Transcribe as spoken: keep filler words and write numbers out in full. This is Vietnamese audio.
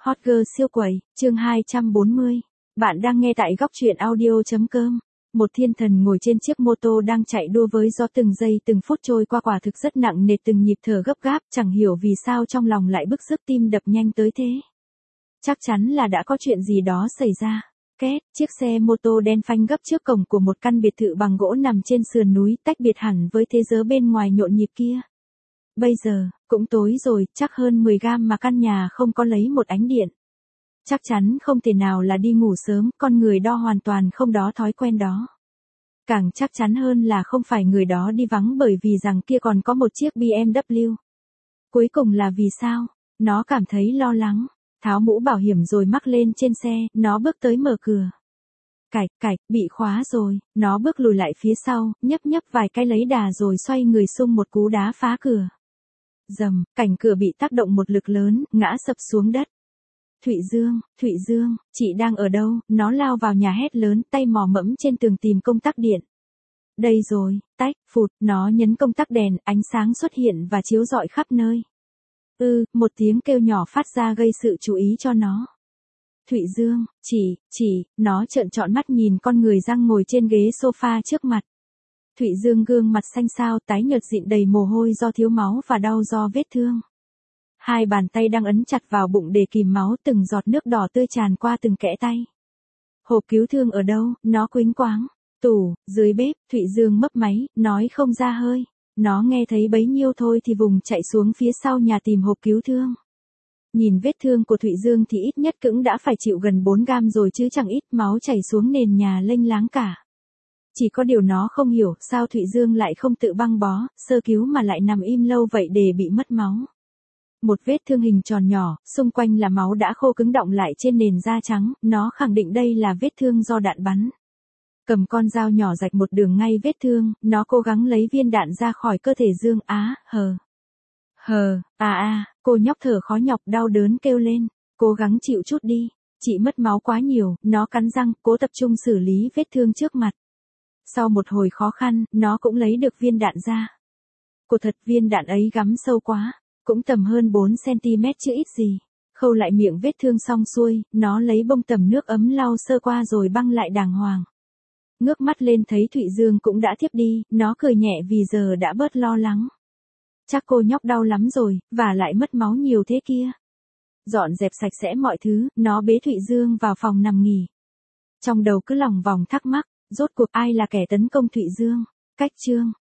Hot girl siêu quẩy, chương hai trăm bốn mươi. Bạn đang nghe tại góc truyện audio chấm com. Một thiên thần ngồi trên chiếc mô tô đang chạy đua với gió, từng giây từng phút trôi qua quả thực rất nặng nề, từng nhịp thở gấp gáp, chẳng hiểu vì sao trong lòng lại bức xúc, tim đập nhanh tới thế. Chắc chắn là đã có chuyện gì đó xảy ra. Két, chiếc xe mô tô đen phanh gấp trước cổng của một căn biệt thự bằng gỗ nằm trên sườn núi, tách biệt hẳn với thế giới bên ngoài nhộn nhịp kia. Bây giờ, cũng tối rồi, chắc hơn mười gam mà căn nhà không có lấy một ánh điện. Chắc chắn không thể nào là đi ngủ sớm, con người đó hoàn toàn không đó thói quen đó. Càng chắc chắn hơn là không phải người đó đi vắng bởi vì rằng kia còn có một chiếc bê em vê. Cuối cùng là vì sao? Nó cảm thấy lo lắng, tháo mũ bảo hiểm rồi mắc lên trên xe, nó bước tới mở cửa. Cạch cạch, bị khóa rồi, nó bước lùi lại phía sau, nhấp nhấp vài cái lấy đà rồi xoay người xung một cú đá phá cửa. Dầm, cảnh cửa bị tác động một lực lớn, ngã sập xuống đất. Thụy Dương, Thụy Dương, chị đang ở đâu? Nó lao vào nhà hét lớn, tay mò mẫm trên tường tìm công tắc điện. Đây rồi, tách, phụt, nó nhấn công tắc đèn, ánh sáng xuất hiện và chiếu rọi khắp nơi. Ư, ừ, một tiếng kêu nhỏ phát ra gây sự chú ý cho nó. Thụy Dương, chỉ, chỉ, nó trợn trọn mắt nhìn con người đang ngồi trên ghế sofa trước mặt. Thụy Dương gương mặt xanh xao, tái nhợt dịn đầy mồ hôi do thiếu máu và đau do vết thương. Hai bàn tay đang ấn chặt vào bụng để kìm máu, từng giọt nước đỏ tươi tràn qua từng kẽ tay. Hộp cứu thương ở đâu? Nó quýnh quáng. Tủ, dưới bếp, Thụy Dương mấp máy, nói không ra hơi. Nó nghe thấy bấy nhiêu thôi thì vùng chạy xuống phía sau nhà tìm hộp cứu thương. Nhìn vết thương của Thụy Dương thì ít nhất cũng đã phải chịu gần bốn gam rồi chứ chẳng ít, máu chảy xuống nền nhà lênh láng cả. Chỉ có điều nó không hiểu sao Thụy Dương lại không tự băng bó, sơ cứu mà lại nằm im lâu vậy để bị mất máu. Một vết thương hình tròn nhỏ, xung quanh là máu đã khô cứng đọng lại trên nền da trắng, nó khẳng định đây là vết thương do đạn bắn. Cầm con dao nhỏ rạch một đường ngay vết thương, nó cố gắng lấy viên đạn ra khỏi cơ thể Dương. Á, hờ. Hờ, à à, cô nhóc thở khó nhọc đau đớn kêu lên, cố gắng chịu chút đi, chị mất máu quá nhiều, nó cắn răng, cố tập trung xử lý vết thương trước mặt. Sau một hồi khó khăn, nó cũng lấy được viên đạn ra. Cô thật, viên đạn ấy gắm sâu quá, cũng tầm hơn bốn xăng-ti-mét chứ ít gì. Khâu lại miệng vết thương xong xuôi, nó lấy bông tẩm nước ấm lau sơ qua rồi băng lại đàng hoàng. Ngước mắt lên thấy Thụy Dương cũng đã thiếp đi, nó cười nhẹ vì giờ đã bớt lo lắng. Chắc cô nhóc đau lắm rồi, và lại mất máu nhiều thế kia. Dọn dẹp sạch sẽ mọi thứ, nó bế Thụy Dương vào phòng nằm nghỉ. Trong đầu cứ lòng vòng thắc mắc, rốt cuộc ai là kẻ tấn công Thụy Dương? Cách chương.